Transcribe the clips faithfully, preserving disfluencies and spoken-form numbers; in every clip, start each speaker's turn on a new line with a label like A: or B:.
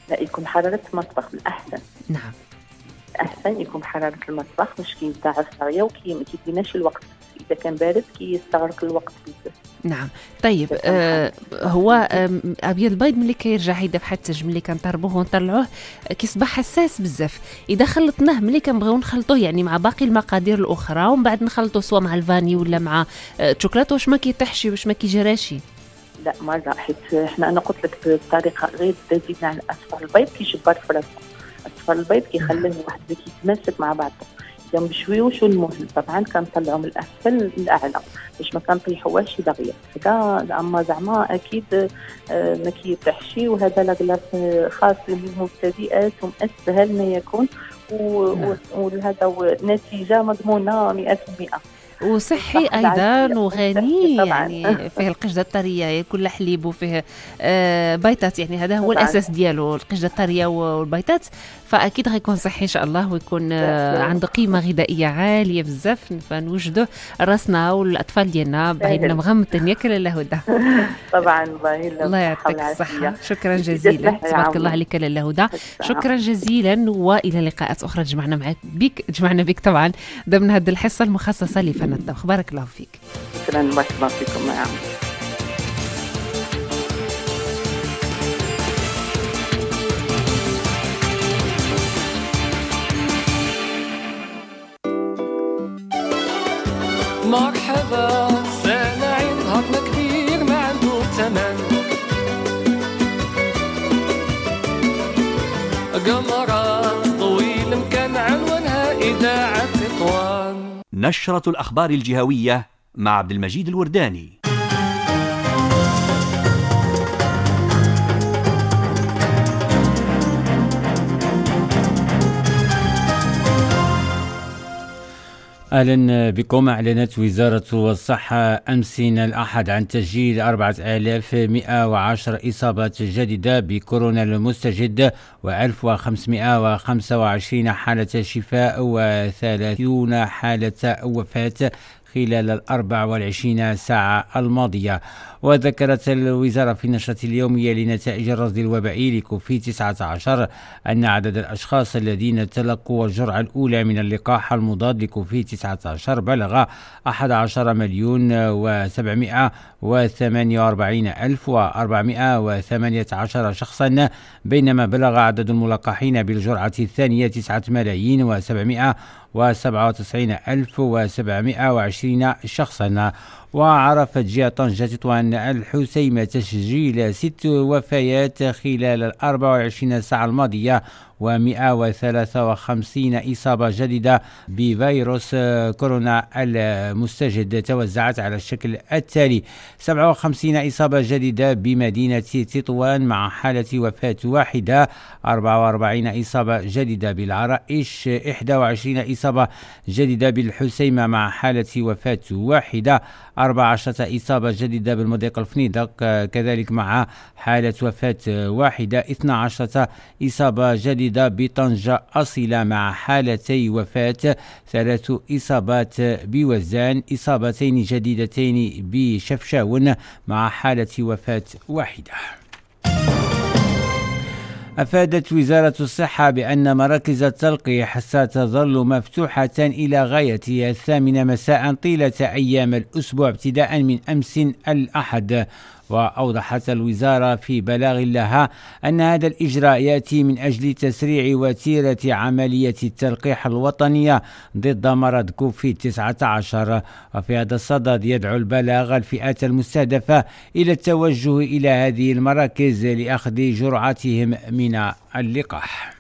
A: لا، يكون حرارة المطبخ الأحسن.
B: نعم،
A: أحسن يكون حرارة المطبخ، مش كي يتضاعف الطرية وكي ما كيديناش الوقت. إذا كان بارد كي يستغرق الوقت بزاف.
B: نعم. طيب آه هو آه ابيض البيض ملي كيرجع يدفع حتى ملي كنطربوه ونطلعوه كيصبح حساس بزاف. اذا خلطناه ملي كنبغيو نخلطوه يعني مع باقي المقادير الاخرى ومن بعد نخلطوه سواء مع الفاني ولا مع الشوكولاته، واش ما كيطيحش واش ما كيجراشي؟
A: لا مرة، حيت احنا انا قلت لك بالطريقه غير زيدنا على اصفر البيض كيجبر في راسه. اصفر البيض كيخليه واحد كيتماسك مع بعضه. اذا بشويوش المهم طبعا كنطلعوا من الاسفل للاعلى باش ما كنطيحوهاش دغيا هذا. اما زعما اكيد آه ما كيطيحش، وهذا لاكلاص خاص للمبتدئات واسهل ما يكون، وهذا نتيجه مضمونه مئة بالمئة
B: وصحي ايضا وغني يعني فيه القشده الطريه كل حليب وفيه آه بيضات، يعني هذا هو طبعاً الاساس ديالو القشده الطريه والبيضات، فاكيد غيكون صحي ان شاء الله ويكون آه عنده قيمه غذائيه عاليه بزاف، فنوجدوه راسنا والاطفال ديالنا بعيدنا مغمضين ياك لاله هدى.
A: طبعا
B: الله يعطيك الصحه، شكرا جزيلا، تبارك الله عليك لاله هدى، شكرا جزيلا، والى لقاءات اخرى جمعنا معك بك جمعنا بك طبعا ضمن هذه الحصه المخصصه لفن الطبخ. بارك الله فيك.
A: شكرا، بارك الله فيكم. نعم.
C: مرحبا سامعين نهارنا كبير ما عنده ثمن، قمرات طويل مكان عنوانها إذاعة تطوان.
D: نشرة الأخبار الجهوية مع عبد المجيد الورداني.
E: أهلا بكم. أعلنت وزارة الصحة أمس الأحد عن تسجيل أربعة آلاف ومئة وعشرة إصابات جديدة بكورونا المستجد وألف وخمسمئة وخمسة وعشرين حالة شفاء وثلاثون حالة وفاة خلال الأربع والعشرين ساعة الماضية. وذكرت الوزارة في النشرة اليومية لنتائج الرصد الوبائي لكوفيد تسعة عشر أن عدد الأشخاص الذين تلقوا الجرعة الأولى من اللقاح المضاد لكوفيد تسعة عشر بلغ أحد عشر مليون وسبعمئة وثمانية وأربعين ألف وأربعمئة وثمانية عشر شخصا، بينما بلغ عدد الملقحين بالجرعة الثانية تسعة ملايين وسبعمئة وسبعة وتسعين ألف وسبعمئة وعشرين شخصا. وعرفت جهة طنجة تطوان الحسيمة تسجيل ست وفيات خلال الأربع والعشرين ساعة الماضية ومئة وثلاثة وخمسين إصابة جديدة بفيروس كورونا المستجد توزعت على الشكل التالي: سبعة وخمسين إصابة جديدة بمدينة تطوان مع حالة وفاة واحدة، أربعة وأربعين إصابة جديدة بالعرائش، إحدى وعشرين إصابة جديدة بالحسيمة مع حالة وفاة واحدة، أربعة عشر إصابة جديدة بالمضيق الفنيدق كذلك مع حالة وفاة واحدة، اثنتا عشرة إصابة جديدة بطنجة أصيلة مع حالتي وفاة، ثلاث إصابات بوزان، إصابتين جديدتين بشفشاون مع حالة وفاة واحدة. أفادت وزارة الصحة بأن مراكز التلقيح ستظل مفتوحة إلى غاية الثامنة مساء طيلة أيام الأسبوع ابتداء من أمس الأحد. وأوضحت الوزارة في بلاغ لها أن هذا الإجراء يأتي من أجل تسريع وتيرة عملية التلقيح الوطنية ضد مرض كوفيد تسعة عشر. وفي هذا الصدد يدعو البلاغ الفئات المستهدفة إلى التوجه إلى هذه المراكز لأخذ جرعتهم من اللقاح.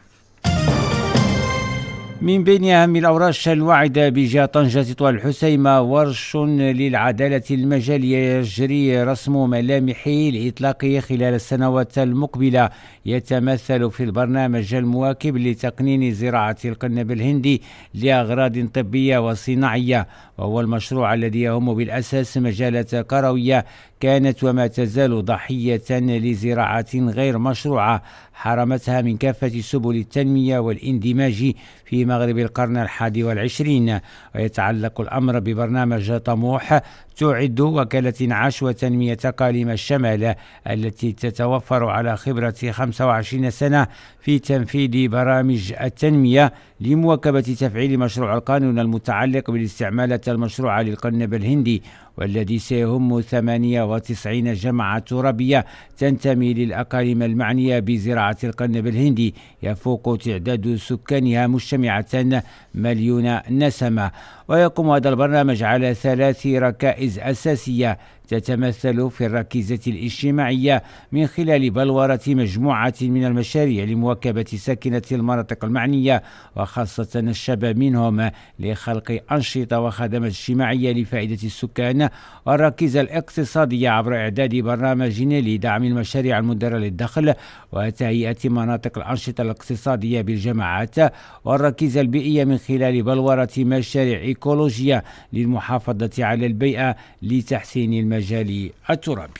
E: من بين أهم الأورش الواعدة بجهة طنجة تطوان الحسيمة ورش للعدالة المجالية يجري رسم ملامحه لإطلاقه خلال السنوات المقبلة، يتمثل في البرنامج المواكب لتقنين زراعة القنب الهندي لأغراض طبية وصناعية، وهو المشروع الذي يهم بالأساس مجالات كروية كانت وما تزال ضحية لزراعة غير مشروعة حرمتها من كافة سبل التنمية والاندماج في مغرب القرن الحادي والعشرين. ويتعلق الأمر ببرنامج طموح تعد وكالة انعاش وتنمية أقاليم الشمال التي تتوفر على خبرة خمسة وعشرين سنة في تنفيذ برامج التنمية لمواكبة تفعيل مشروع القانون المتعلق بالاستعمالات المشروعة للقنب الهندي، والذي سيهم ثمانية وتسعين جماعة ترابية تنتمي للأقاليم المعنية بزراعة القنب الهندي، يفوق تعداد سكانها مجتمعة مليون نسمة. ويقوم هذا البرنامج على ثلاث ركائز أساسية تتمثل في الركيزة الاجتماعية من خلال بلورة مجموعة من المشاريع لمواكبة ساكنة المناطق المعنية وخاصة الشباب منهم لخلق أنشطة وخدمات اجتماعية لفائدة السكان، والركيزة الاقتصادية عبر إعداد برنامج لدعم المشاريع المدرة للدخل وتهيئة مناطق الأنشطة الاقتصادية بالجماعات، والركيزة البيئية من خلال بلورة مشاريع إيكولوجية للمحافظة على البيئة لتحسين المجال الترابي.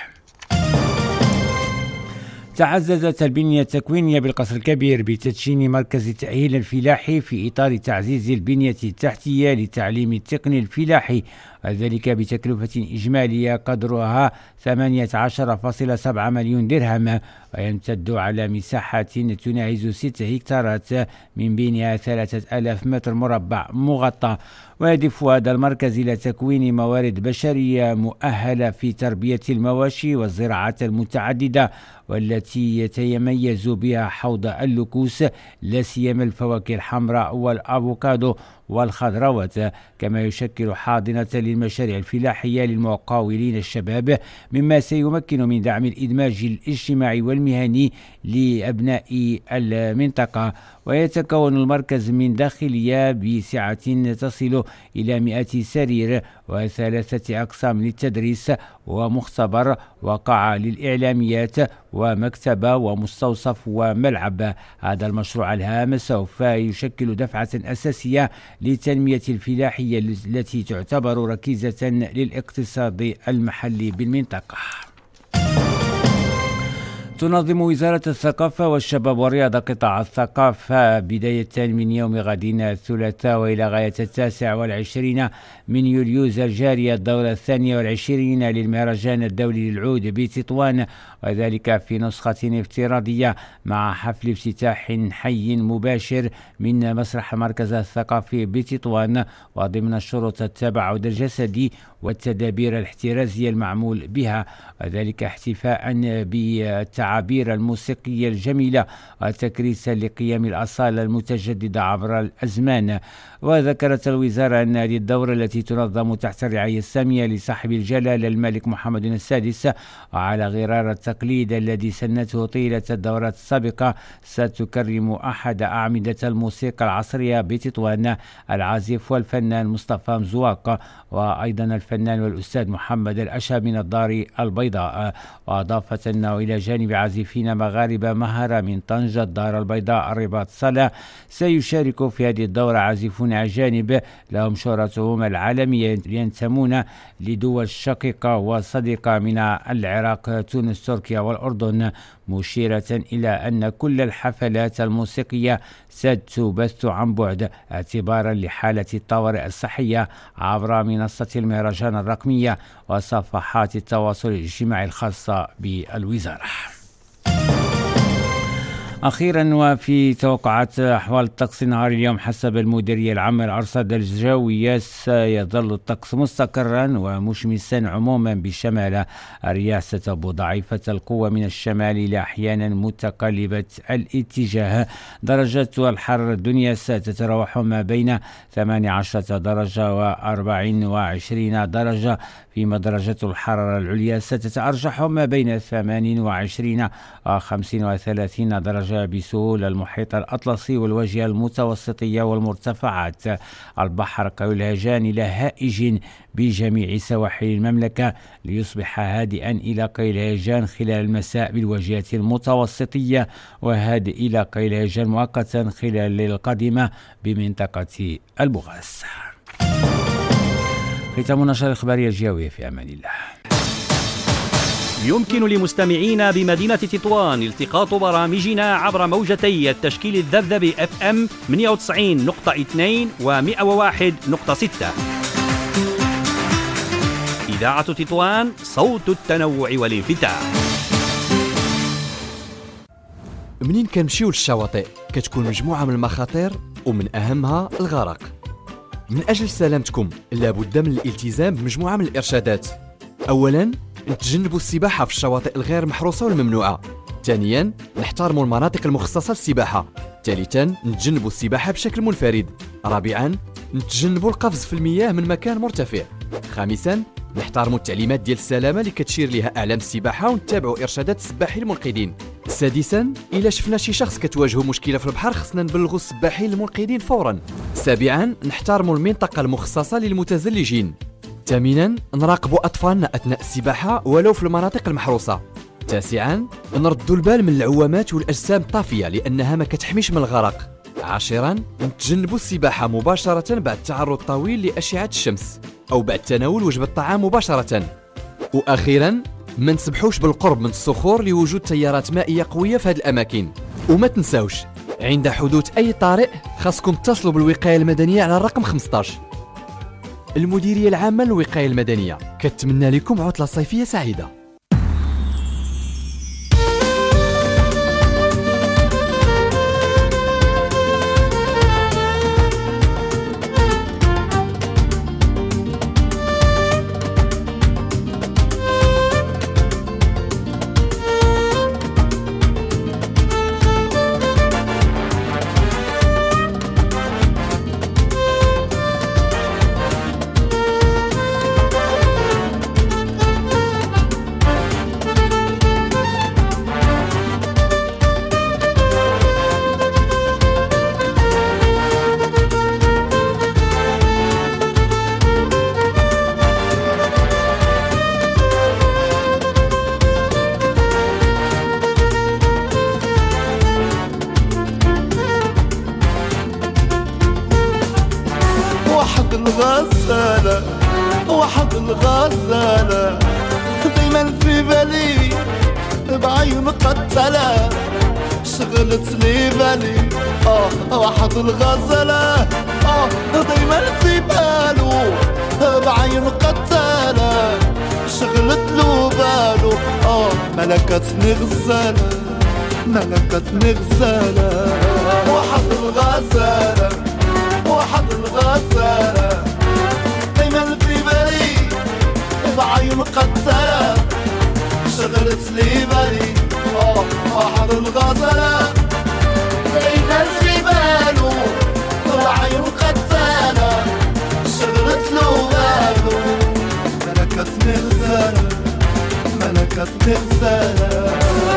E: تعززت البنية التكوينية بالقصر الكبير بتدشين مركز التأهيل الفلاحي في إطار تعزيز البنية التحتية للتعليم التقني الفلاحي، وذلك بتكلفة إجمالية قدرها ثمانية عشر فاصلة سبعة مليون درهم، ويمتد على مساحات تناهز ستة هكتارات من بينها ثلاثة آلاف متر مربع مغطى. ويهدف هذا المركز إلى تكوين موارد بشرية مؤهلة في تربية المواشي والزراعات المتعددة والتي يتميز بها حوض اللكوس، لا سيما الفواكه الحمراء والأفوكادو والخضروات، كما يشكل حاضنة للمشاريع الفلاحية للمقاولين الشباب، مما سيمكن من دعم الإدماج الاجتماعي والمهني لأبناء المنطقة. ويتكون المركز من داخلية بسعة تصل إلى مئة سرير وثلاثة أقسام للتدريس ومختبر وقاعة للإعلاميات ومكتبة ومستوصف وملعب. هذا المشروع الهام سوف يشكل دفعة أساسية للتنمية الفلاحية التي تعتبر ركيزة للاقتصاد المحلي بالمنطقة. تنظم وزارة الثقافة والشباب والرياضة قطاع الثقافة بداية من يوم غد الثلاثاء وإلى غاية التاسع والعشرين من يوليوز الجاري الدورة الثانية والعشرين للمهرجان الدولي للعود بتطوان، وذلك في نسخة افتراضية مع حفل افتتاح حي مباشر من مسرح المركز الثقافي بتطوان، وضمن شروط التباعد الجسدي والتدابير الاحترازية المعمول بها، وذلك احتفاء بالتعابير الموسيقية الجميلة وتكريسا لقيم الأصالة المتجددة عبر الأزمان. وذكرت الوزارة أن هذه الدورة التي تنظم تحت الرعاية السامية لصاحب الجلالة الملك محمد السادس وعلى غرار التقليد الذي سنته طيلة الدورات السابقة ستكرم أحد أعمدة الموسيقى العصرية بتطوان، العازف والفنان مصطفى مزواق، وأيضا الفنان والأستاذ محمد الأشهب من الدار البيضاء. وأضافت أنه إلى جانب عازفين مغاربة مهرة من طنجة، الدار البيضاء، الرباط، صلاة، سيشارك في هذه الدورة عازفون أجانب لهم شهرتهم العالمية ينتمون لدول شقيقة وصديقة من العراق، تونس، تركيا والأردن، مشيرة إلى أن كل الحفلات الموسيقية ستبث عن بعد اعتبارا لحالة الطوارئ الصحية عبر منصة المهرجان الرقمية وصفحات التواصل الاجتماعي الخاصة بالوزارة. أخيرا، وفي توقعات أحوال الطقس نهار اليوم حسب المديرية العامة للأرصاد الجوية سيظل الطقس مستقرا ومشمسا عموما بالشمال، الرياح ستهب ضعيفة القوة من الشمال إلى أحيانا متقلبة الاتجاه. درجات الحرارة الدنيا ستتراوح ما بين ثمانية عشر درجة وأربع وعشرين درجة، فيما درجة الحرارة العليا ستتأرجح ما بين ثمانية وعشرين وخمسة وثلاثين درجة بسهول المحيط الأطلسي والواجهة المتوسطية والمرتفعات. البحر قوي الهيجان إلى هائج بجميع سواحل المملكة ليصبح هادئا إلى قليل الهيجان خلال المساء بالواجهة المتوسطية، وهادئ إلى قليل الهيجان مؤقتا خلال الليلة القادمة بمنطقة البغاس. ختام النشرة الإخبارية الجوية، في أمان الله.
D: يمكن لمستمعينا بمدينة تطوان التقاط برامجنا عبر موجتي التشكيل الذبذبي اف ام ثمانية وتسعين نقطة اثنين و مئة وواحد نقطة ستة. إذاعة تطوان صوت التنوع والانفتاح.
F: منين كنمشيو للشواطئ كتكون مجموعة من المخاطر ومن أهمها الغرق. من أجل سلامتكم لابد من الالتزام بمجموعة من الإرشادات. أولاً نتجنبوا السباحة في الشواطئ الغير محروسة والممنوعة. ثانياً نحترموا المناطق المخصصة للسباحة. ثالثاً نتجنبوا السباحة بشكل منفرد. رابعاً نتجنبوا القفز في المياه من مكان مرتفع. خامساً نحترموا التعليمات ديال السلامة اللي كتشير لها أعلام السباحة ونتبعوا إرشادات السباحين المنقذين. سادساً إلا شفنا شي شخص كتواجهه مشكلة في البحر خصنا نبلغوا السباحين المنقذين فوراً. سابعاً نحترموا المنطقة المخصصة للمتزلجين. ثامناً نراقبوا أطفالنا أثناء السباحة ولو في المناطق المحروسة. تاسعاً نردوا البال من العوامات والأجسام الطافية لأنها ما كتحميش من الغرق. عاشراً نتجنبوا السباحة مباشرة بعد تعرض طويل لأشعة الشمس أو بعد تناول وجبة الطعام مباشرة. وأخيراً ما نسبحوش بالقرب من الصخور لوجود تيارات مائية قوية في هذه الأماكن. وما تنساوش عند حدوث أي طارئ خاصكم تتصلوا بالوقاية المدنية على الرقم خمسطاش. المديرية العامة للوقاية المدنية كتمنى لكم عطلة صيفية سعيدة.
G: الغزالة واحد الغزالة دايما في بالي بعيون قتلة شغلت لي بالي اه واحد الغزالة اه دايما في باله بعيون قتلة شغلت له باله اه ملكتني غزالة ملكتني غزالة واحد الغزالة واحد الغزالة دايما في بالي بعيون قتلة شغلت لي بالي اه واحد الغزالة دايما في باله بعيون قتلة شغلت له باله ملكتني غزالة ملكتني غزالة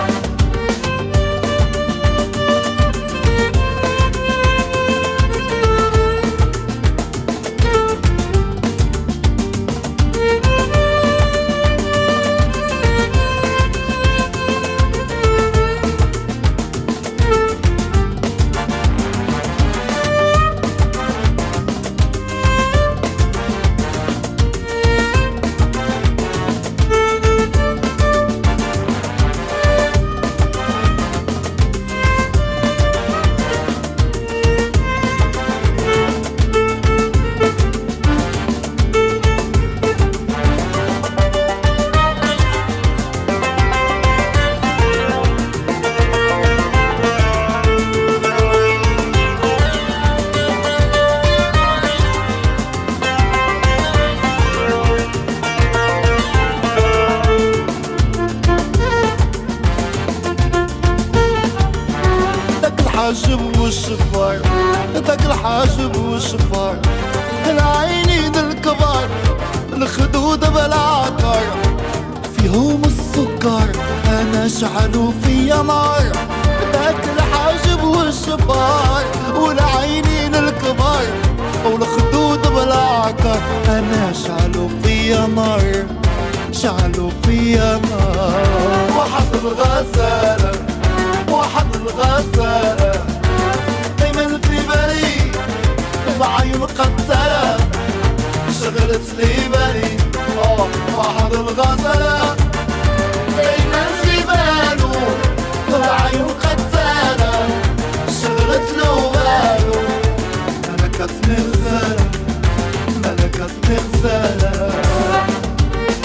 G: الحاجب والشفار داك الحاجب والشفار العينين الكبار الخدود بالعطر فيهم السكر انا شعلوا فيا نار داك الحاجب والشفار والعينين الكبار والخدود بالعطر انا شعلوا فيا نار شعلوا فيا نار واحد الغزالة واحد الغزالة دايما في بالي بعيون قتلة شغلت لي بالي اه واحد الغزالة دايما في باله بعيون قتلة شغلت له باله ملكتني غزالة ملكتني غزالة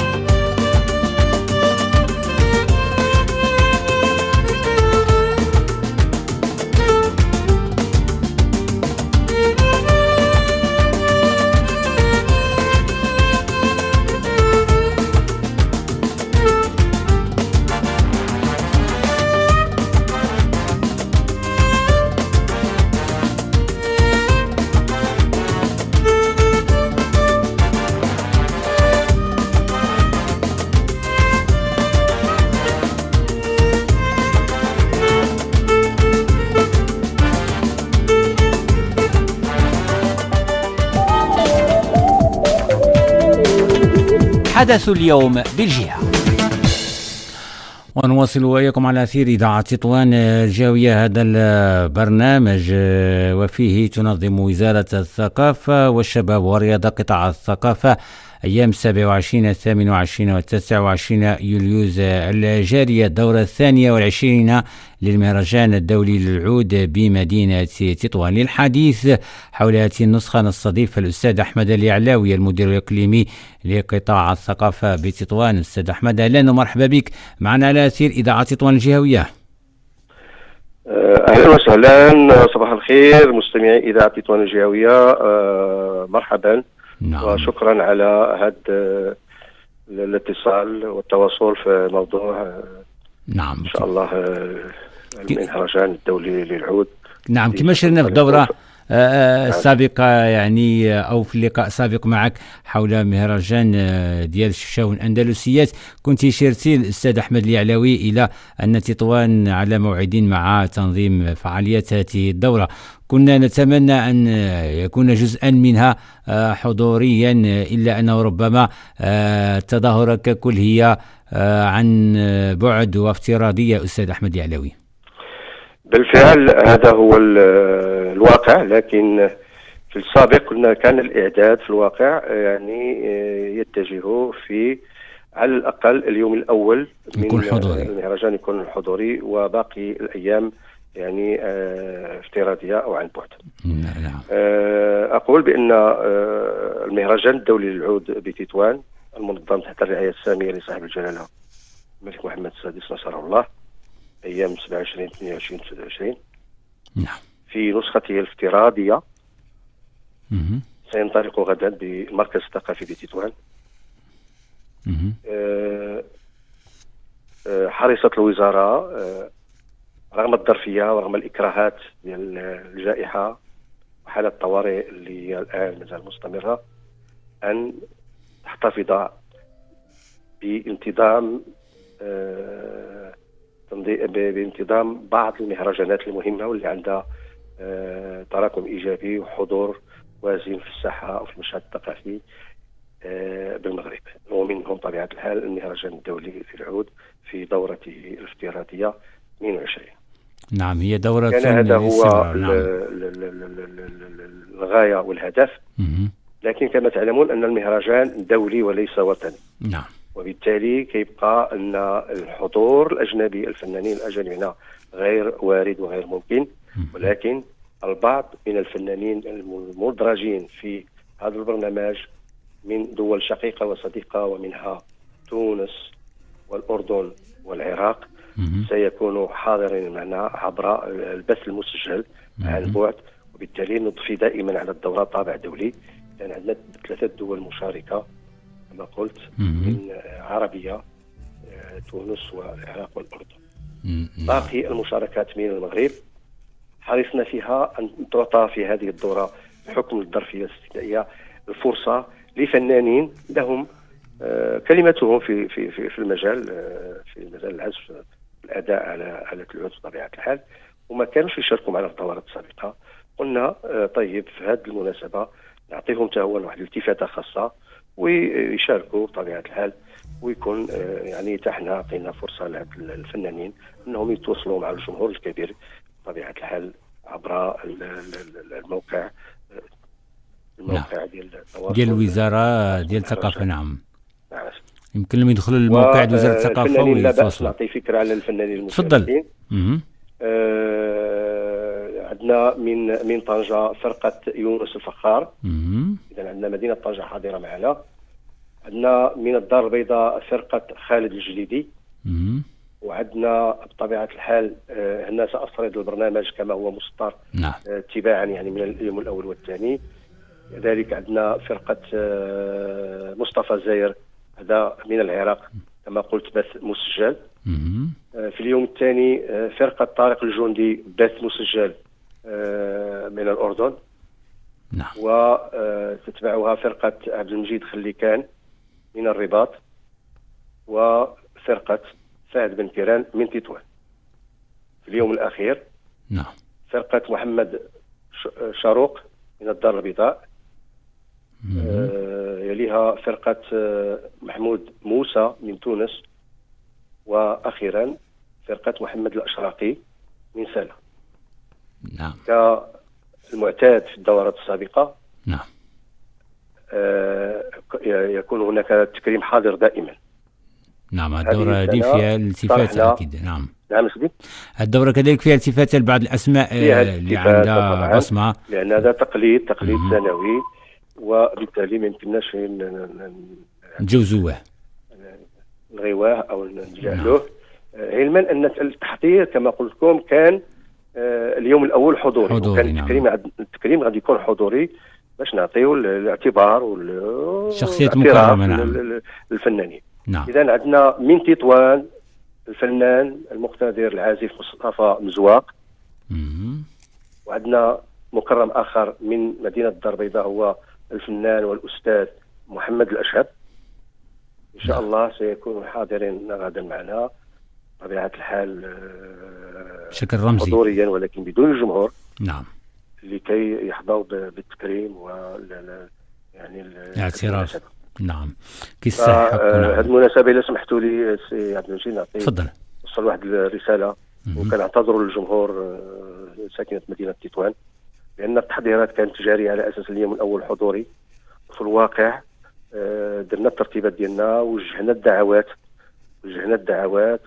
E: حدث اليوم بالجهة. ونواصل وإياكم على أثير إذاعة تطوان الجاوية هذا البرنامج، وفيه تنظم وزارة الثقافة والشباب والرياضة قطاع الثقافة أيام السابع والعشرين الثامن والعشرين والتاسع والعشرين يوليوز الجارية الدورة الثانية والعشرين للمهرجان الدولي للعود بمدينة تطوان. للحديث حول هذه النسخة نستضيف الأستاذ أحمد اليعلاوي المدير الإقليمي لقطاع الثقافة بتطوان. أستاذ أحمد أهلا ومرحبا بك معنا على أثير إذاعة تطوان الجهوية.
H: أهلا وسهلا، صباح الخير مستمعي إذاعة تطوان الجهوية، مرحبا. نعم. وشكرا على هذا الاتصال والتواصل في موضوع
E: نعم
H: ان شاء الله المهرجان الدولي للعود.
E: نعم، كما شرنا في الدورة السابقة يعني أو في اللقاء السابق معك حول مهرجان ديال الشاو الأندلسيات، كنت شرتي الأستاذ أحمد اليعلاوي إلى أن تطوان على موعد مع تنظيم فعاليات هذه الدورة. كنا نتمنى أن يكون جزءا منها حضوريا، إلا أنه ربما التظاهرة ككل هي عن بعد وافتراضية. أستاذ أحمد اليعلاوي،
H: بالفعل هذا هو الواقع، لكن في السابق كنا كان الإعداد في الواقع يعني يتجه في على الأقل اليوم الأول من المهرجان يكون حضوري، وباقي الأيام يعني اه افتراضية أو عن بعد.
E: نعم.
H: اه أقول بأن اه المهرجان الدولي للعود بتطوان المنظم تحت الرعاية السامية لصاحب الجلالة الملك محمد السادس نصره الله أيام سبعة وعشرين ثمانية وعشرين تسعة وعشرين
E: نعم
H: في نسخته الافتراضية
E: مه.
H: سينطلق غدا بالمركز الثقافي بتطوان. اه اه حرصت الوزارة اه رغم الظرفية ورغم الإكراهات ديال الجائحة وحالة الطوارئ اللي الآن مازال مستمرة أن تحتفظ بانتظام اه بانتظام بعض المهرجانات المهمة واللي عندها اه تراكم إيجابي وحضور وازن في الساحة أو في المشهد الثقافي اه بالمغرب، ومنهم طبيعة الحال المهرجان الدولي للعود في دورته الافتراضية اثنين وعشرين.
E: نعم، هي دورة
H: كان هذا هو
E: نعم.
H: الغاية والهدف.
E: مه.
H: لكن كما تعلمون أن المهرجان دولي وليس وطني.
E: نعم.
H: وبالتالي كيبقى أن الحضور الأجنبي الفنانين الأجانب هنا غير وارد وغير ممكن، ولكن البعض من الفنانين المدرجين في هذا البرنامج من دول شقيقة وصديقة ومنها تونس والأردن والعراق سيكونوا حاضرين معنا عبر البث المسجل عن بعد، وبالتالي نضفي دائما على الدورة طابع دولي، لأن عندنا ثلاثة دول مشاركة كما قلت من عربية تونس والعراق والأردن. باقي المشاركات من المغرب حرصنا فيها أن تعطى في هذه الدورة بحكم الظرفية الاستثنائية الفرصة لفنانين لهم كلمتهم في في في المجال في مجال العزف الأداء على آلة العود بطبيعة الحال، وما كانوش يشاركوا معنا في الدورات السابقة. قلنا طيب في هذه المناسبة نعطيهم تهوى واحد الالتفاتة خاصة ويشاركوا بطبيعة الحال، ويكون يعني تحنا عطينا فرصة للفنانين أنهم يتواصلوا مع الجمهور الكبير بطبيعة الحال عبر الموقع الموقع ديال
E: ديال الوزارة ديال الثقافة. نعم، يمكن لهم يدخلوا للموقع ديال وزارة الثقافة ويتواصلوا.
H: نعطي فكرة على الفنانين المشاركين.
E: تفضل.
H: آه عندنا من من طنجة فرقة يونس الفخار. إذا عندنا مدينة طنجة حاضرة معنا. عندنا من الدار البيضاء فرقة خالد الجليدي. وعندنا بطبيعة الحال آه هنا سأسرد البرنامج كما هو مسطر.
E: نعم.
H: آه تباعا يعني من اليوم الأول والثاني. كذلك عندنا فرقة آه مصطفى الزاير، هذا من العراق كما قلت بث مسجل. في اليوم الثاني فرقة طارق الجندي بث مسجل من الأردن.
E: نعم.
H: وتتبعها فرقة عبد المجيد خليكان من الرباط، وفرقة فهد بن كيران من تطوان. في اليوم الأخير
E: نعم.
H: فرقة محمد شاروق من الدار البيضاء، آه يليها فرقة آه محمود موسى من تونس، وأخيرا فرقة محمد الأشراقي من سلا.
E: نعم.
H: كالمعتاد في الدورات السابقة
E: نعم
H: آه يكون هناك تكريم حاضر دائما.
E: نعم الدورة دي فيها التفات أكيد. نعم
H: نعم سيدي.
E: الدورة كذلك فيها التفات لبعض الأسماء اللي عندها بصمة،
H: لأن هذا تقليد تقليد سنوي، وبالتالي ما يمكنناش
E: نجوزوه
H: نغيواه أو نجعلوه. علما أن التحضير كما قلت لكم كان اليوم الأول حضوري،
E: حضوري.
H: وكان
E: نعم.
H: التكريم التكريم غادي يكون حضوري باش نعطيو الاعتبار
E: والشخصيات المكرمة. نعم.
H: للفنانين.
E: نعم.
H: إذا عندنا من تطوان الفنان المقتدر العازف مصطفى مزواق، وعندنا مكرم آخر من مدينة الدار البيضاء هو الفنان والأستاذ محمد الأشهب. إن شاء الله سيكونوا حاضرين غدا معنا بطبيعة الحال
E: بشكل رمزي
H: حضوريا ولكن بدون الجمهور.
E: نعم.
H: لكي يحظوا بالتكريم و يعني
E: الاعتراف. نعم كيصح.
H: هذه المناسبة إذا سمحتوا لي سي عبد المجيد نعطي
E: تفضل
H: وصل واحد الرسالة، وكنعتذروا للجمهور ساكنة مدينة تطوان لأن التحضيرات كانت جارية على أساس اليوم الأول حضوري، وفي الواقع درنا الترتيبات ديالنا وجهنا الدعوات وجهنا الدعوات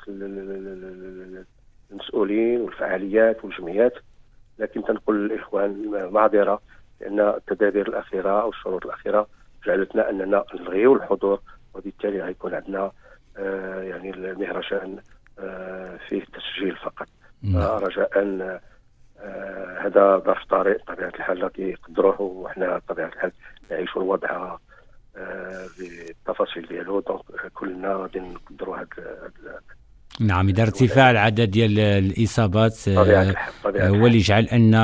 H: للمسؤولين والفعاليات والجمعيات، لكن تنقل للإخوان معذرة لأن التدابير الأخيرة أو الشروط الأخيرة جعلتنا أننا نلغيو الحضور، وبالتالي غيكون عندنا آه يعني المهرجان آه فيه تسجيل فقط. آه رجاء آه هذا ظرف طارئ بطبيعة الحال كيقدروه، وحنا بطبيعة الحال نعيشوا الوضع آه بالتفاصيل ديالو، دونك كلنا غادي نقدروا هذا.
E: نعم. إذا ارتفاع العدد ديال الإصابات هو اللي يجعل أن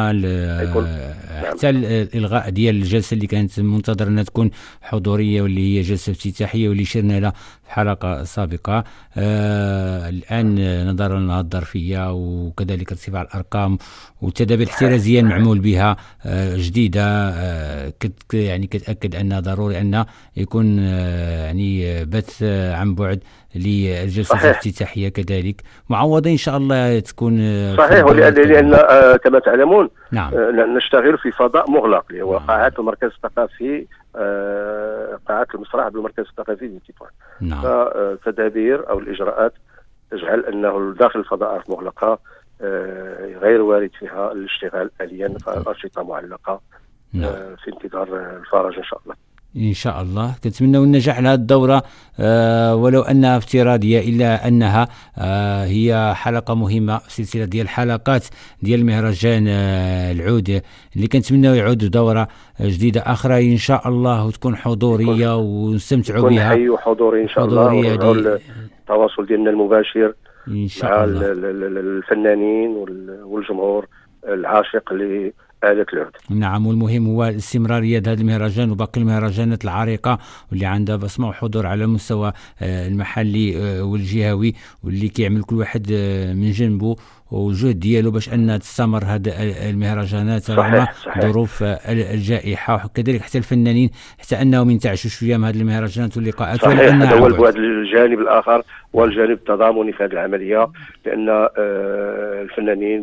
E: حتى الإلغاء ديال الجلسة اللي كانت منتظرة أنها تكون حضورية واللي هي جلسة افتتاحية واللي شرنا لها في حلقة سابقة، آه الآن نظرا لها الظرفية وكذلك ارتفاع الأرقام والتدابير الاحترازية المعمول بها آه جديدة، آه كت يعني كتأكد أن ضروري أن يكون آه يعني بث آه عن بعد للجلسة الافتتاحية كذلك معوضة إن شاء الله تكون
H: صحيح. لأن آه كما تعلمون
E: نعم.
H: آه نشتغل في فضاء مغلق اللي هو قاعات المركز الثقافي، آه قاعات المسرح بالمركز الثقافي في تطوان.
E: نعم.
H: فالتدابير أو الإجراءات تجعل أنه داخل الفضاءات المغلقة آه غير وارد فيها الاشتغال حاليا، فالأنشطة معلقة
E: نعم.
H: آه في انتظار الفرج إن شاء الله.
E: إن شاء الله كنتمنوا النجاح لهذه الدورة آه ولو أنها افتراضية، إلا أنها آه هي حلقة مهمة في سلسلة ديال الحلقات ديال المهرجان آه العود اللي كنتمنوا يعود دورة جديدة أخرى إن شاء الله وتكون حضورية ونستمتعوا بها.
H: حي وحضوري إن شاء الله، التواصل ديالنا المباشر
E: إن شاء
H: مع
E: الله
H: الفنانين والجمهور العاشق ل آلة العود.
E: نعم. والمهم هو الاستمرارية هذا المهرجان وباقي المهرجانات العريقة واللي عندها بصمة وحضور على المستوى المحلي والجهوي، واللي كيعمل كل واحد من جنبه وجهد ديالو باش أنها تستمر هذه المهرجانات رغم ظروف الجائحة، وكذلك حتى الفنانين حتى أنهم ينتعشوا شوية من هذه المهرجانات واللقاءات.
H: صحيح. هذا هو البعد الجانب الآخر والجانب التضامني في هذه العملية، لأن الفنانين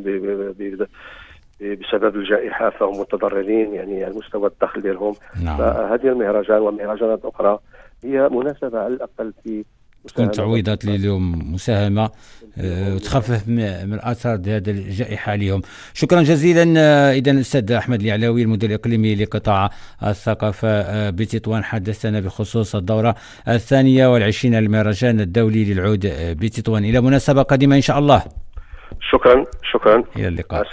H: بسبب الجائحة فهم متضررين يعني على مستوى الدخل ديالهم.
E: نعم.
H: فهذه المهرجان ومهرجانات أخرى هي مناسبة على الأقل في
E: تكون تعويضات لليوم مساهمة وتخفف من الآثار هذه الجائحة اليوم. شكرا جزيلا. إذا الأستاذ أحمد العلاوي المدير الإقليمي لقطاع الثقافة بتطوان حدثنا بخصوص الدورة الثانية والعشرين للمهرجان الدولي للعود بتطوان. إلى مناسبة قادمة إن شاء الله.
H: شكرا شكرا.
E: إلى اللقاء.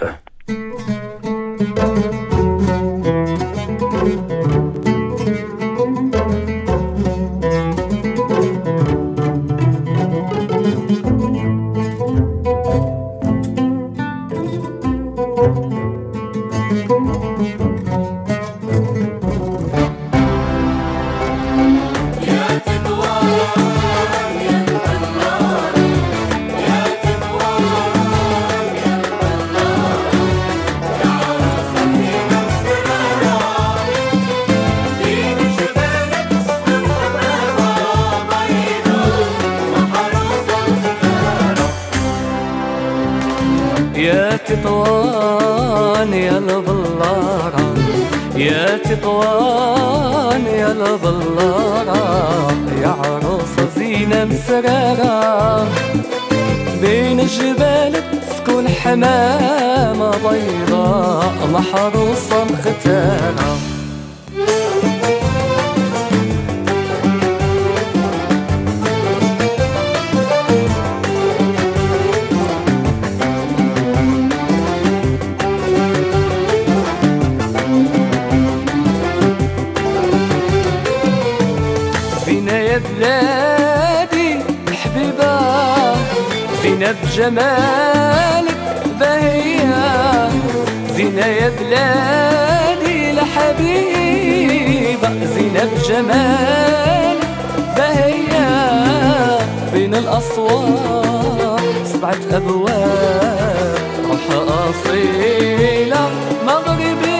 I: Yeah.
C: تطوان يا البلارة يا تطوان يا البلارة يا عروسة زينة مسرارة بين الجبال تسكن حمامة بيضاء محروسة مختارة بلادي الحبيبة زينة بجمالك بهية زينة يا بلادي الحبيبة زينة بجمالك بهية بين الأسوار سبعة أبواب روح أصيلة مغربية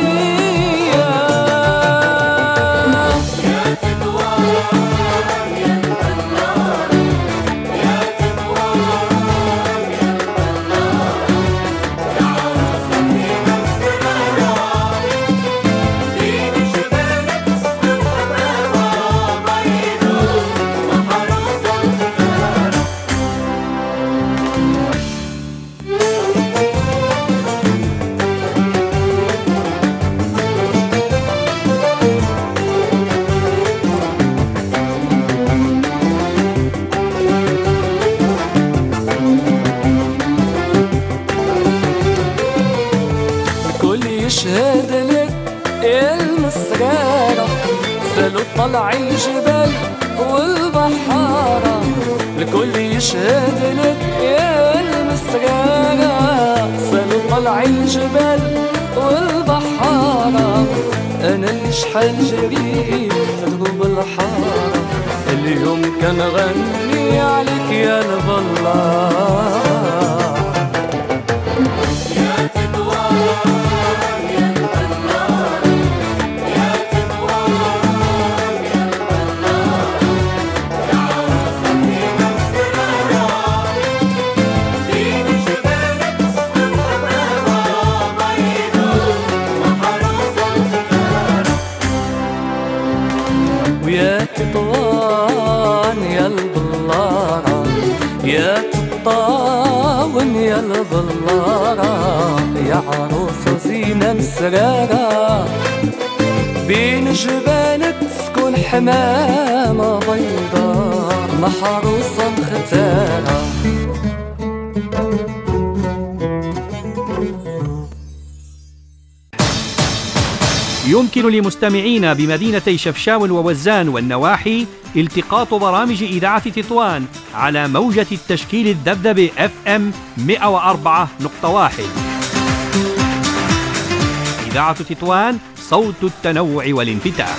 C: يشهد لك يا المسرارة سالوا طلع الجبال والبحارة الكل يشهد لك يا المسرارة سالوا طلع الجبال والبحارة أنا اللي شحال جريت في دروب الحارة اليوم كنغني عليك يا البلار يا تطوان يا تطوان يا البلارة يا تطاون يا البلارة يا عروسة زينة مسرارة بين جبالك تسكن حمامة بيضاء محروسة مختارة
D: يمكن لمستمعينا بمدينتي شفشاون ووزان والنواحي التقاط برامج إذاعة تطوان على موجة التشكيل الذبذب اف ام مئة وأربعة نقطة واحد. إذاعة تطوان صوت التنوع والانفتاح.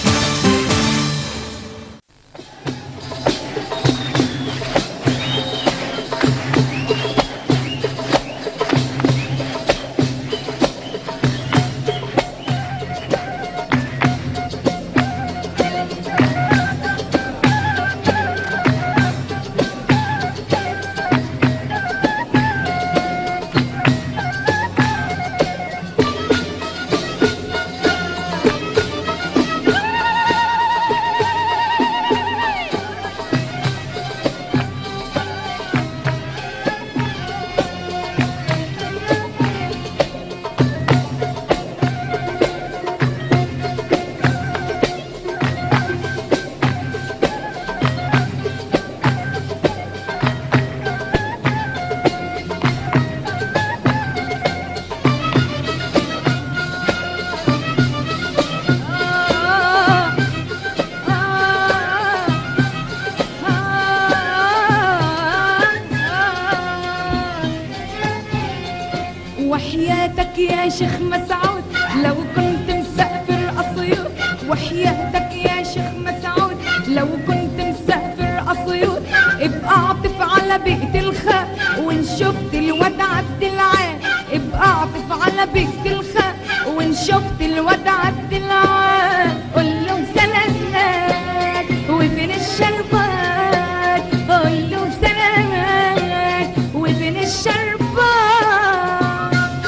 I: وحياتك يا شيخ مسعود لو كنت مسافر أسيوط وحياتك يا شيخ مسعود لو كنت مسافر أسيوط ابقى اعطف على بيت الخاء وان شفت الواد عبد العال ابقى اعطف على بيت الخاء وان شفت الواد عبد العال قول له سلامات وفين الشربات قول له سلامات وفين الشربات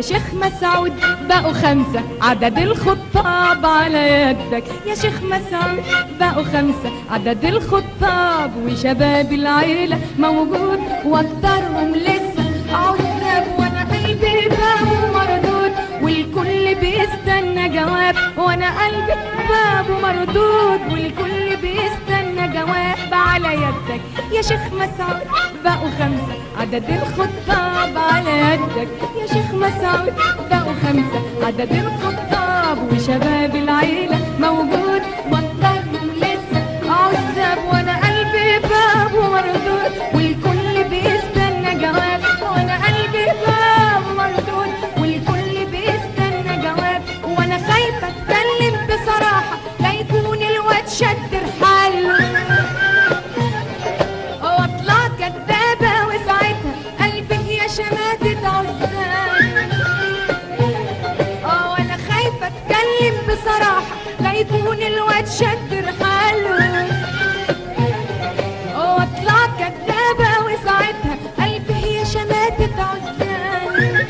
I: يا شيخ مسعود بقوا خمسة عدد الخطاب على يدك. يا شيخ مسعود بقوا خمسة عدد الخطاب وشباب العيلة موجود واكترهم لسه عزاب وانا قلبي بابه مردود والكل بيستنى جواب وانا قلبي بابه مردود والكل بيستنى جواب على يدك. يا شيخ مسعود بقوا خمسة عدد الخطاب على يدك. يا شيخ مسعود بقوا خمسة عدد الخطاب وشباب العيلة موجود واكترهم لسه عزاب وانا قلبي بابه مردود والكل بيستنى جواب وانا قلبي بابه مردود والكل بيستنى جواب وانا خايفة اتكلم بصراحة لا يكون الواد شد رحاله واطلع كدابة وساعتها قلبي يا شماتة عزاب. اه وانا خايفة اتكلم بصراحة لا يكون الواد شد رحاله واطلع كدابة وساعتها قلبي يا شماتة عزاب.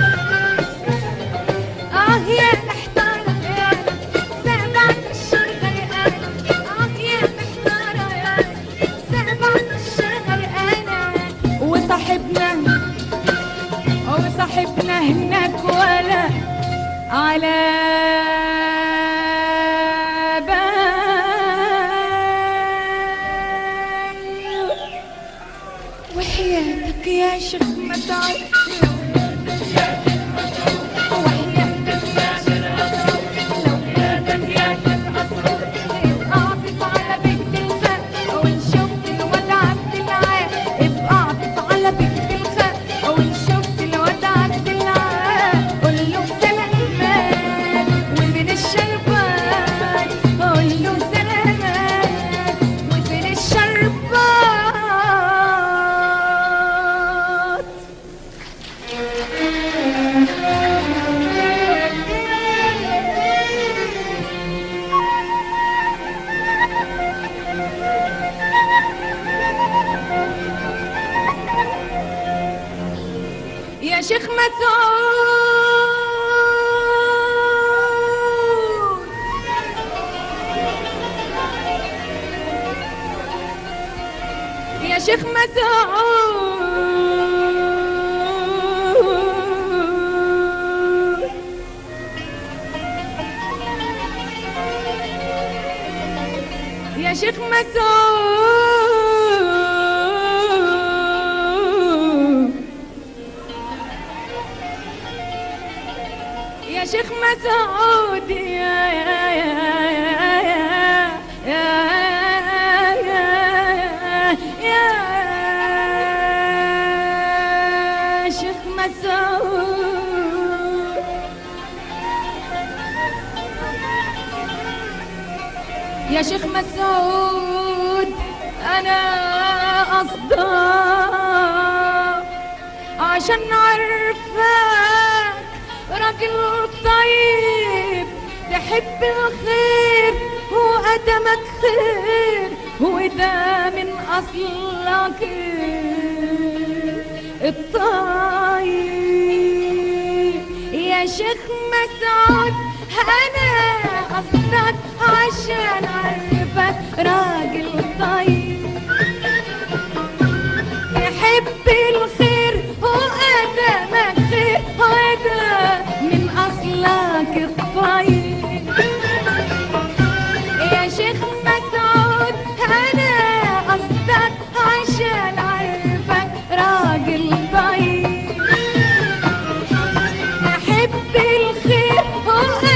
I: اه يا محتارة يا سابعة الشغل انا اه يا محتارة يا سابعة الشغل انا وصاحبنا وصاحبنا هناك ولا على وحياتك يا شيخ مسعود وحياتك يا شيخ مسعود لو كانت يا شيخ مسعود ابقى اعطف على بنت الخال وان شفت الواد عبد العال ابقى اعطف على بنت الخال وان شفت الواد عبد العال قول له سلامات وفين الشربات قول له سلامات وفين الشربات. يا شيخ مسعود يا شيخ مسعود يا شيخ مسعود يا شيخ مسعود يا يا يا يا يا يا شيخ مسعود يا شيخ مسعود انا قصدك عشان عارفاك راجل طيب تحب الخير وقدمك خير وده من اصلك الطيب. يا شيخ مسعود انا قصدك عشان عارفك راجل طيب يحب الخير وقدمك خير وده من اصلك الطيب. يا شيخ مسعود انا قصدك عشان عارفك راجل طيب يحب الخير وقدمك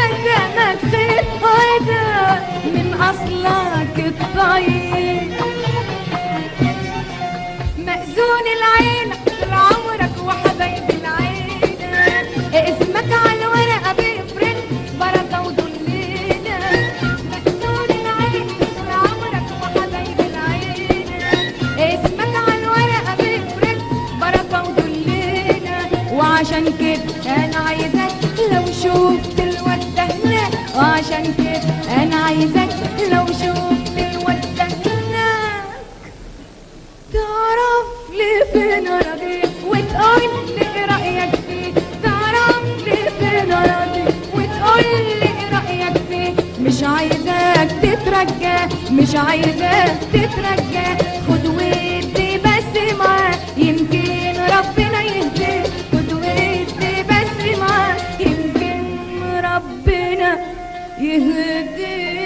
I: تترجى مش عايزة تترجى خد ودي بس معاه يمكن ربنا يهديه خد ودي بس معاه يمكن ربنا يهديه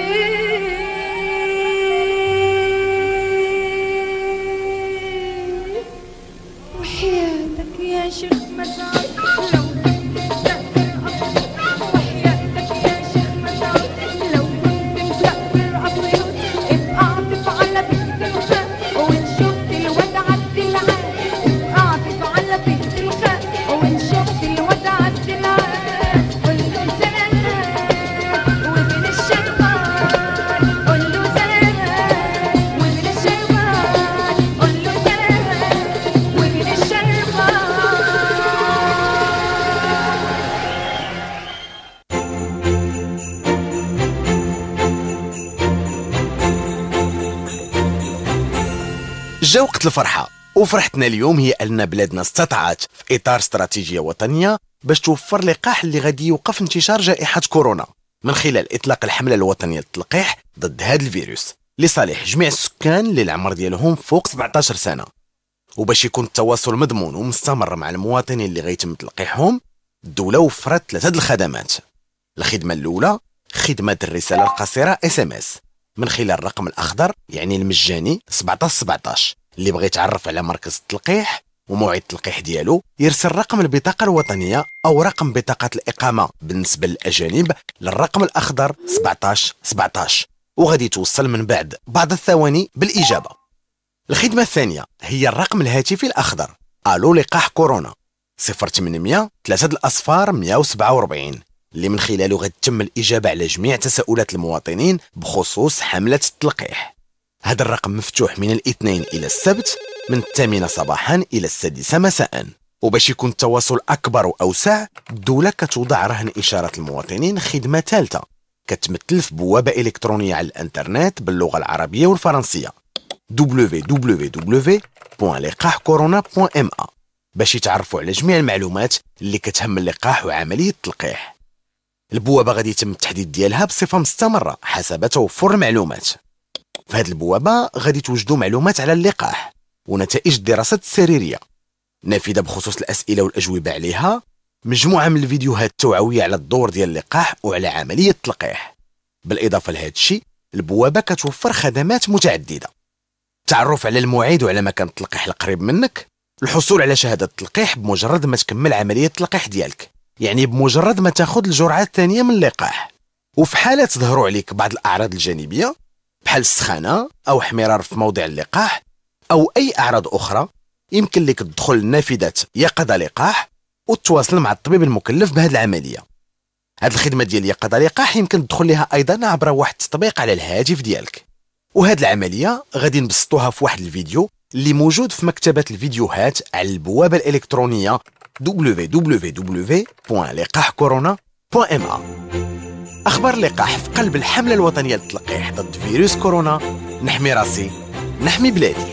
I: وحياتك يا شيخ مسعود لو كنت مسافر أسيوط وحياتك يا شيخ مسعود لو كنت مسافر أسيوط ابقى اعطف على بنت الخال وإن شفت الواد عبد العال ابقى اعطف على بنت الخال وإن شفت الواد عبد العال قول له سلامات وابن الشربات قول له سلامات وابن الشربات قول له سلامات وابن الشربات.
J: جا وقت الفرحة، وفرحتنا اليوم هي أن بلادنا استطاعت في إطار استراتيجية وطنية باش توفر لقاح اللي غادي يوقف انتشار جائحة كورونا من خلال إطلاق الحملة الوطنية للتلقيح ضد هذا الفيروس لصالح جميع السكان اللي العمر ديالهم فوق سبعطاش سنة. وباش يكون التواصل مضمون ومستمر مع المواطنين اللي غيتم تلقيحهم، الدولة وفرت ثلاثة الخدمات. الخدمة الأولى خدمة الرسالة القصيرة اس ام اس من خلال الرقم الأخضر يعني المجاني سبعطاش سبعطاش، اللي بغى يتعرف على مركز التلقيح وموعد التلقيح ديالو يرسل رقم البطاقة الوطنية أو رقم بطاقة الإقامة بالنسبة للأجانب للرقم الأخضر سبعطاش سبعطاش، وغادي توصل من بعد بعض الثواني بالإجابة. الخدمة الثانية هي الرقم الهاتفي الأخضر ألو لقاح كورونا صفر ثمانمية ثلاثة الأصفار مية وسبعة وأربعين، اللي من خلاله غتتم الإجابة على جميع تساؤلات المواطنين بخصوص حملة التلقيح. هذا الرقم مفتوح من الاثنين إلى السبت من الثامنة صباحا إلى السادسة مساء. وباش يكون التواصل أكبر وأوسع، الدولة كتوضع رهن إشارة المواطنين خدمة ثالثة كتمثل في بوابة إلكترونية على الإنترنت باللغة العربية والفرنسية دبليو دبليو دبليو بوان لقاح كورونا بوان ام ا باش يتعرفوا على جميع المعلومات اللي كتهم اللقاح وعملية التلقيح. البوابة غادي يتم التحديد ديالها بصفة مستمرة حسب توفر المعلومات. في هذه البوابة غادي توجدوا معلومات على اللقاح ونتائج الدراسات السريرية، نافذة بخصوص الأسئلة والأجوبة عليها، مجموعة من الفيديوهات التوعوية على الدور ديال اللقاح وعلى عملية التلقيح. بالإضافة لهذا الشيء، البوابة كتوفر خدمات متعددة: التعرف على المواعيد وعلى مكان التلقيح القريب منك، الحصول على شهادة التلقيح بمجرد ما تكمل عملية التلقيح ديالك، يعني بمجرد ما تاخذ الجرعة الثانية من اللقاح. وفي حالة تظهر عليك بعض الأعراض الجانبية بحال السخانة أو احمرار في موضع اللقاح أو أي أعراض أخرى، يمكن لك تدخل لنافذة يقظة لقاح وتتواصل مع الطبيب المكلف بهذه العملية. هذه الخدمة ديال يقظة لقاح يمكن تدخل لها أيضا عبر واحد التطبيق على الهاتف ديالك. وهذه العملية غادي نبسطوها في واحد الفيديو اللي موجود في مكتبة الفيديوهات على البوابة الإلكترونية دبليو دبليو دبليو بوان لقاح كورونا بوان ام ا. أخبار اللقاح في قلب الحملة الوطنية للتلقيح ضد فيروس كورونا. نحمي راسي نحمي بلادي.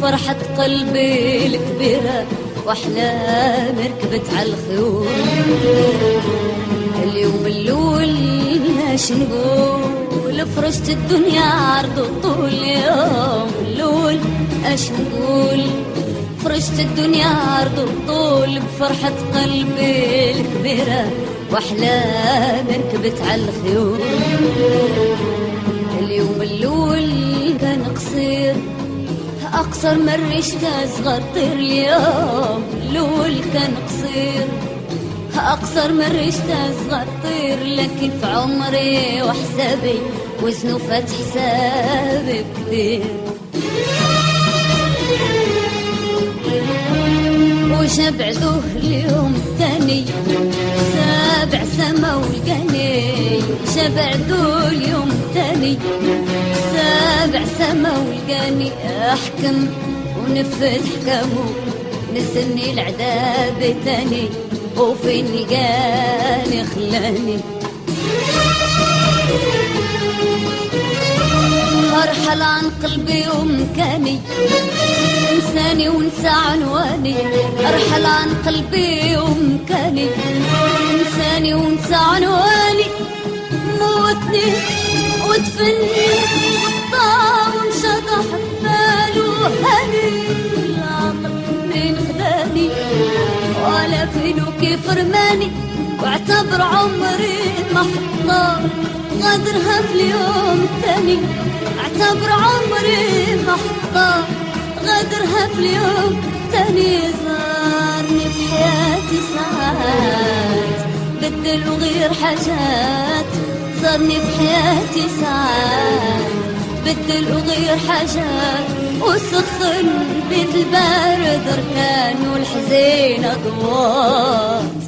K: بفرحة قلبي الكبيرة واحلام ركبت على الخيول. اليوم اللول اش نقول فرشت الدنيا عرض الطول. اليوم اللول اش نقول فرشت الدنيا عرض الطول بفرحة قلبي الكبيرة واحلام ركبت على الخيول. اليوم اللول كان قصير أقصر من ريشته صغر طير. اليوم اللول كان قصير أقصر من ريشته صغر طير، لكن في عمري وحسابي وزنه فات حسابي كبير. وجا بعدوه اليوم الثاني سابع سما والقاني. جا بعدوه اليوم الثاني سابع سما والقاني. احكم ونفذ حكمه نستني العذاب تاني وفين لقاني خلاني. ارحل عن قلبي ومكاني انساني ونسى عنواني. ارحل عن قلبي ومكاني انساني ونسى عنواني. موتني ودفني وطاع وانشطح بباله هاني. العمر منين خداني ولا فينو كيف رماني. واعتبر عمري محطة غدرها في اليوم الثاني. اعتبر عمري محطة غدرها في اليوم الثاني. زارني في حياتي ساعات بدل وغير حاجات. زارني في حياتي ساعات بدل وغير حاجات. وسخن بيت البارد ركان والحزين اضواء.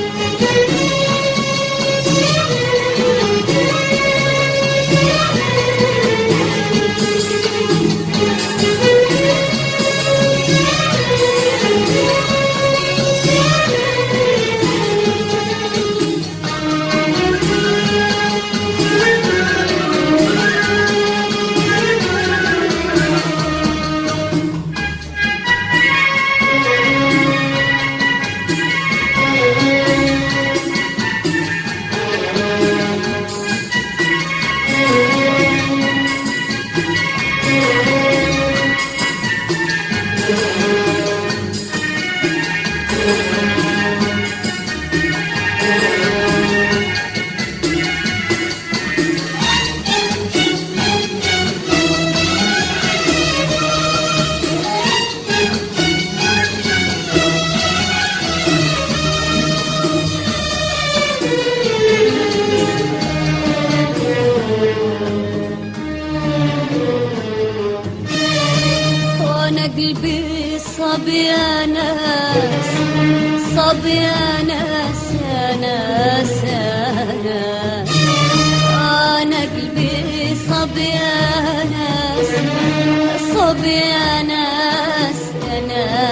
K: قلبي صاب يا ناس صاب يا ناس يا ناس يا ناس. أنا قلبي صاب يا ناس صاب يا ناس يا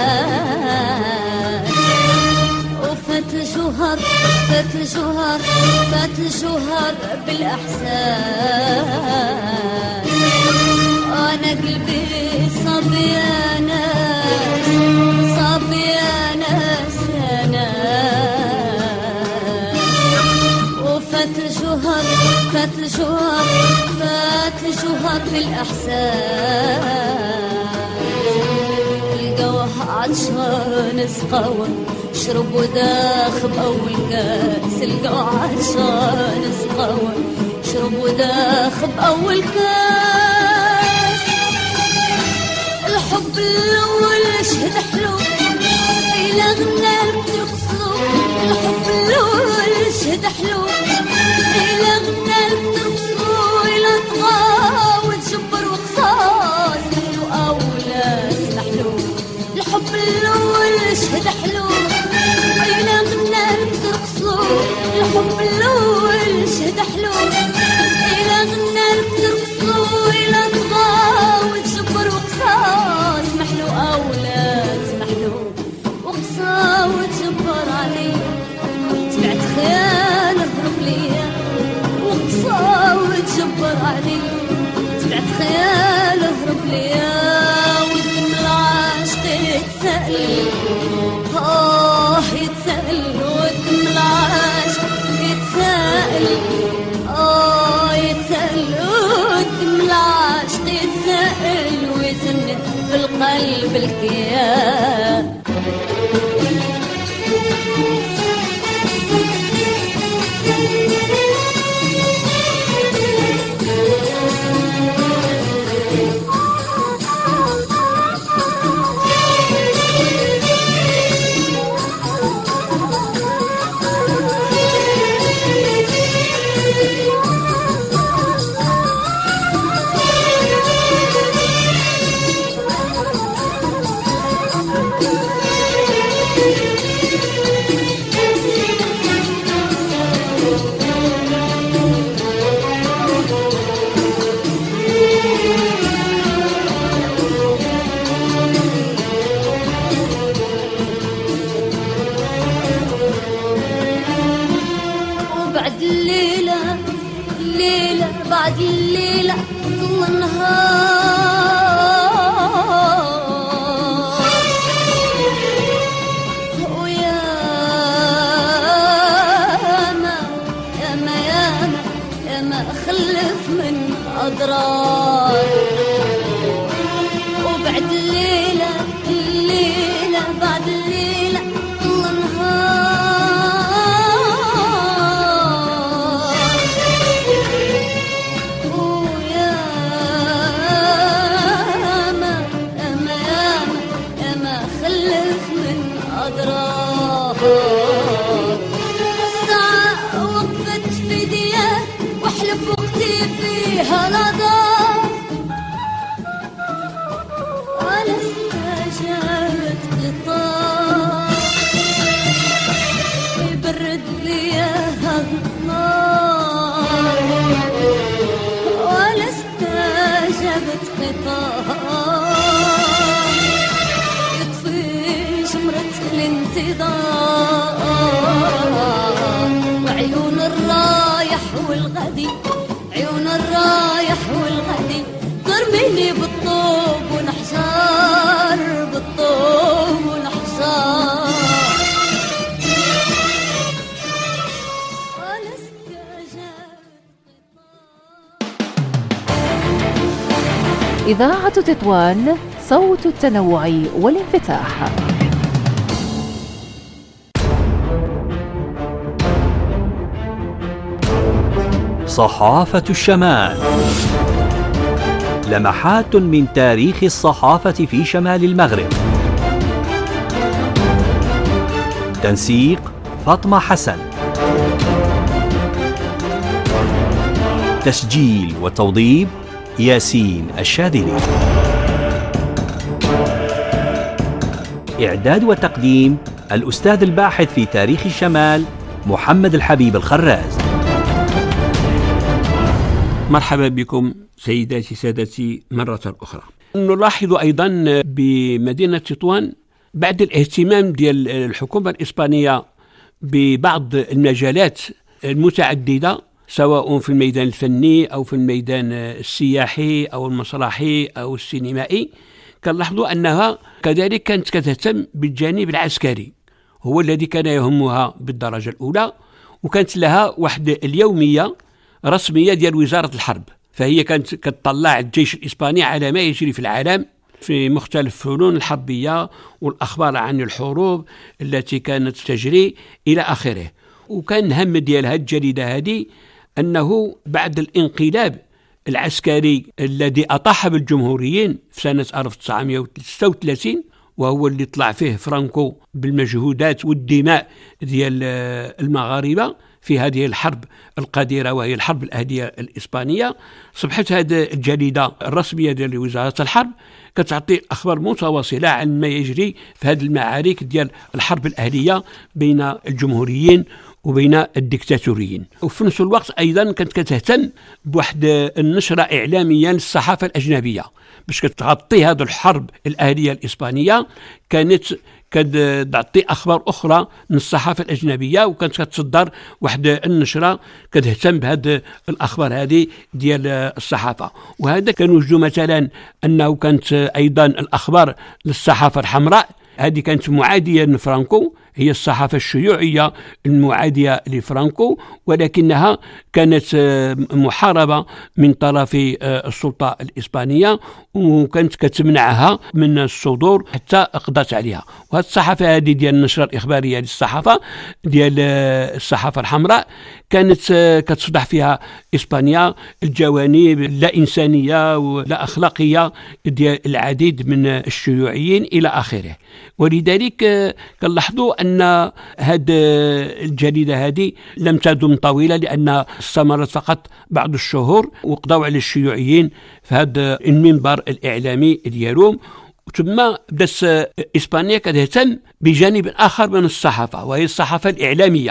K: ناس. وفات الجوهر فات الجوهر فات الجوهر بالأحساس. أنا قلبي صاب يا ناس صاب يا ناس يا ناس. وفات الجوهر فات الجوهر فات الجوهر بالأحساس. القوة عطشان سقاوة شرب وداخ بأول كاس. القوة عطشان سقاوة شرب وداخ بأول كاس. الحب الأول شهد حلو إلى غنى بترقصلو. الحب الأول شهد حلو إلى غنى بترقصلو. إلى طغى وتجبر وقصاص نحلو أولاد نحلو. الحب الأول شهد حلو إلى غنى بترقصلو. الحب الأول شهد حلو إلى غنى بترقصلو. إلى طغى وتجبر وقصاص محلو أولاد محلو. وقصا وتجبر علي تبعت خيال هرب ليا. وقصا وتجبر علي تبعت خيال هرب ليا. ودم يتسأل آه يتسأل ودم العاشق يتسأل آه يتسأل ودم العاشق يتسأل ويسند في القلب الكيان. بعد الليلة طول النهار ويا ما يا ما يا ما يا ما خلف من أضرار. وبعد الليلة الليلة بعد الليلة طول النهار ساعة وقفت في ديار واحلف وقتي فيها لضار على استجابت قطار يبرد ليها النار ولا استجابت قطار يطفي شمرة الانتظار وعيون الرايح والغدي عيون الرايح والغدي ترميني بالطوب ونحشار بالطوب ونحشار.
B: إذاعة تطوان صوت التنوع والانفتاح.
D: صحافة الشمال، لمحات من تاريخ الصحافة في شمال المغرب. تنسيق فاطمة حسن، تسجيل وتوضيب ياسين الشاذلي، إعداد وتقديم الأستاذ الباحث في تاريخ الشمال محمد الحبيب الخراز.
L: مرحبا بكم سيداتي سادتي مرة أخرى. نلاحظ أيضا بمدينة تطوان بعد الاهتمام ديال الحكومة الإسبانية ببعض المجالات المتعددة سواء في الميدان الفني أو في الميدان السياحي أو المسرحي أو السينمائي، كنلاحظوا أنها كذلك كانت كتهتم بالجانب العسكري، هو الذي كان يهمها بالدرجة الأولى، وكانت لها واحد اليومية رسمية ديال وزارة الحرب، فهي كانت كتطلع الجيش الإسباني على ما يجري في العالم في مختلف الفنون الحربية والأخبار عن الحروب التي كانت تجري إلى آخره. وكان الهم ديالها الجريدة هذه أنه بعد الانقلاب العسكري الذي أطاح بالجمهوريين في سنة ألف وتسعمائة وستة وثلاثين، وهو اللي طلع فيه فرانكو بالمجهودات والدماء ديال المغاربة في هذه الحرب القديرة وهي الحرب الأهلية الإسبانية، صبحت هذه الجريدة الرسمية ديال وزارة الحرب كتعطي أخبار متواصلة عن ما يجري في هذه المعارك ديال الحرب الأهلية بين الجمهوريين وبين الدكتاتوريين. وفي نفس الوقت أيضا كانت كتهتم بواحد النشرة إعلامية للصحافة الأجنبية باش كتغطي هذه الحرب الأهلية الإسبانية، كانت كتعطي أخبار أخرى من الصحافة الأجنبية، وكانت كتصدر واحد النشرة كتهتم بهذه الأخبار هذه ديال الصحافة. وهذا كنوجدوا مثلا أنه كانت أيضا الأخبار للصحافة الحمراء هذه كانت معادية لفرانكو، هي الصحافة الشيوعية المعادية لفرانكو، ولكنها كانت محاربة من طرف السلطة الإسبانية، وكانت كتمنعها من الصدور حتى قضت عليها. وهذه الصحافة هذه ديال النشرة الإخبارية للصحافة ديال الصحافة الحمراء كانت كتصدح فيها إسبانيا الجوانب لا إنسانية ولا أخلاقية ديال العديد من الشيوعيين إلى آخره. ولذلك كنلاحظوا أن هذه الجريدة هذه لم تدم طويلة، لأنها استمرت فقط بعض الشهور وقضوا على الشيوعيين في هذا المنبر الإعلامي ديالهم. ثم بدات إسبانيا كتهتم بجانب آخر من الصحافة، وهي الصحافة الإعلامية،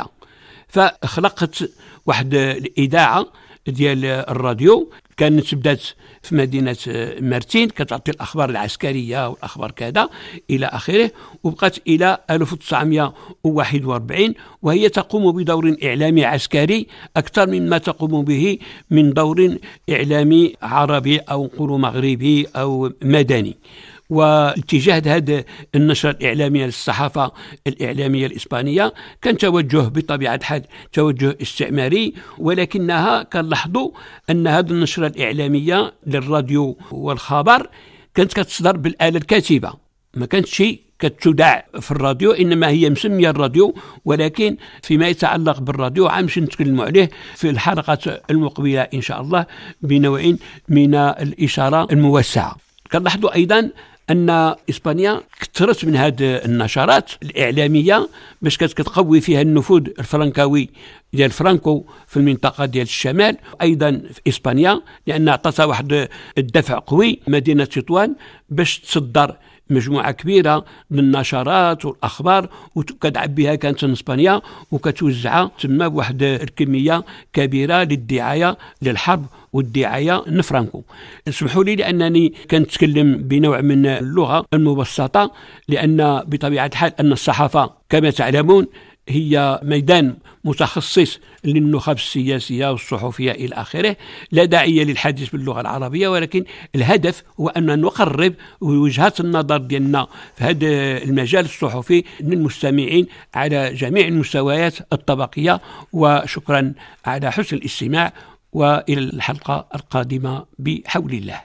L: فخلقت واحد الإذاعة ديال الراديو كانت بدات في مدينة مارتين، كتعطي الأخبار العسكرية والأخبار كذا إلى آخره، وبقت إلى ألف وتسعمائة وواحد وأربعين، وهي تقوم بدور إعلامي عسكري أكثر مما تقوم به من دور إعلامي عربي أو نقولوا مغربي أو مدني. واتجاه هذه النشرة الإعلامية للصحافة الإعلامية الإسبانية كان توجه بطبيعة الحال توجه استعماري، ولكنها كنلاحظوا أن هذه النشرة الإعلامية للراديو والخبر كانت كتصدر بالآلة الكاتبة، ما كانت شيء كتذاع في الراديو، إنما هي مسمية الراديو. ولكن فيما يتعلق بالراديو عامش نتكلم عليه في الحلقة المقبلة إن شاء الله بنوع من الإشارة الموسعة. كنلاحظوا أيضا أن إسبانيا كثرت من هذه النشرات الإعلامية باش كتقوي فيها النفوذ الفرنكاوي ديال فرانكو في المنطقة ديال الشمال، أيضا في إسبانيا، لأن عطاتها واحد الدفع قوي مدينة تطوان باش تصدر مجموعة كبيرة من النشرات والأخبار، وكتعبيها كانت من إسبانيا وكتوزعها تما بواحد الكمية كبيرة للدعاية للحرب والدعاية لفرانكو. اسمحوا لي لأنني كنتكلم بنوع من اللغة المبسطة، لأن بطبيعة الحال أن الصحافة كما تعلمون هي ميدان متخصص للنخب السياسية والصحفية إلى آخره، لا داعي للحديث باللغة العربية، ولكن الهدف هو أن نقرب وجهات النظر ديالنا في هذا المجال الصحفي للمستمعين على جميع المستويات الطبقية. وشكرا على حسن الاستماع، وإلى الحلقة القادمة بحول الله.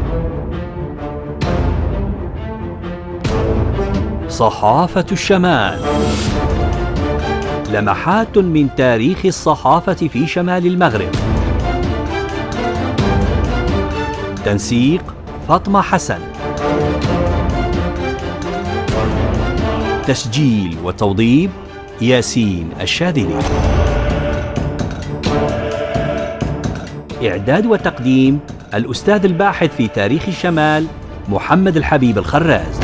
D: صحافة الشمال، لمحات من تاريخ الصحافة في شمال المغرب. تنسيق فاطمة حسن، تسجيل وتوضيب ياسين الشاذلي، إعداد وتقديم الأستاذ الباحث في تاريخ الشمال محمد الحبيب الخراز.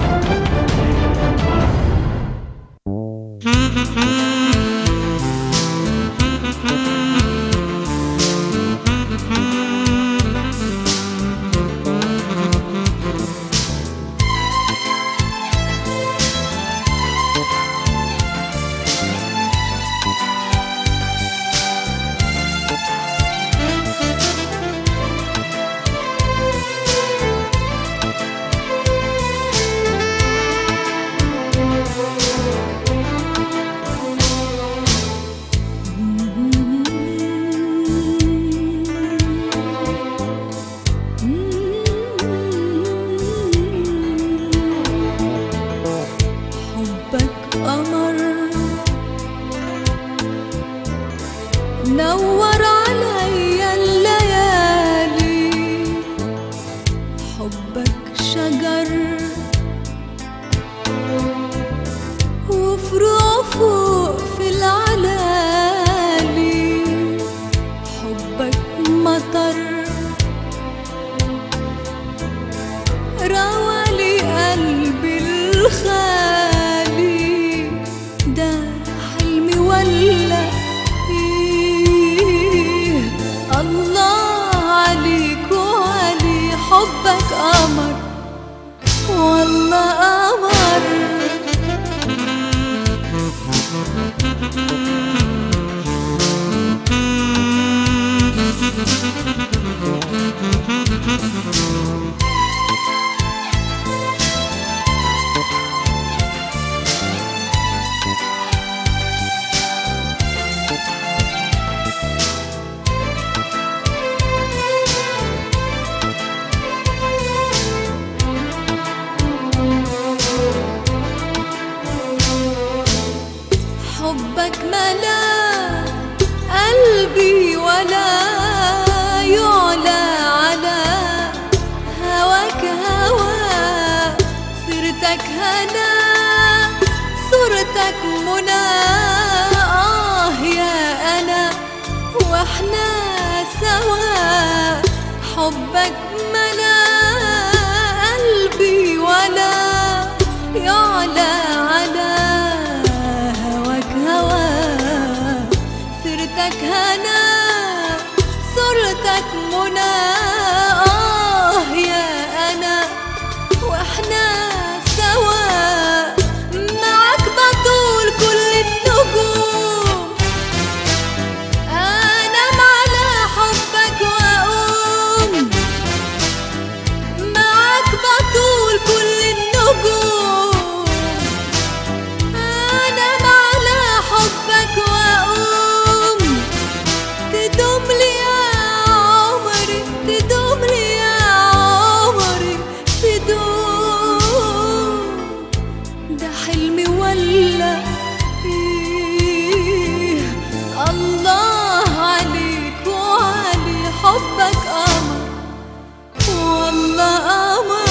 M: نور علي الليالي، حبك شجر وفروع فوق في العلالي، حبك مطر روى لي قلبي الخالي، ده حلمي ولا إيه؟ حبك ملا قلبي ولا يعلى على هواك هوا، سيرتك هنا صورتك منى، آه يا أنا وإحنا سوا. حبك ملا قلبي ولا يعلى على هواك هوا، سيرتك هنا صورتك منى، آه يا أنا وإحنا سوا. معك بطول كل النجوم، أنام على حبك وأقوم. معك بطول كل النجوم، أنام على حبك وأقوم. تدوم لي يا عمري، تدوم لي يا عمري، تدوم. ده حلمي ولا إيه؟ الله عليك وعلي حبك قمر والله قمر.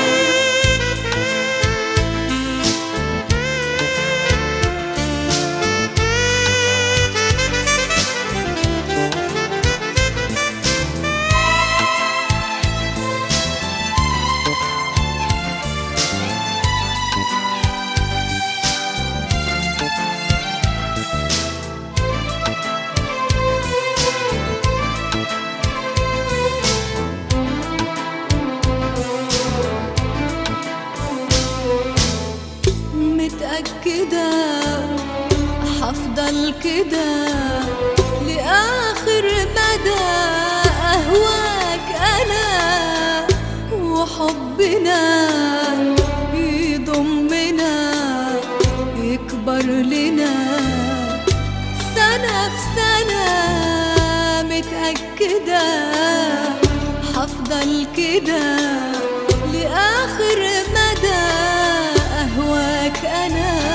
M: متأكدة حفضل كده لآخر مدى، أهواك أنا وحبنا يضمنا يكبر لنا سنة في سنة. متأكدة حفضل كده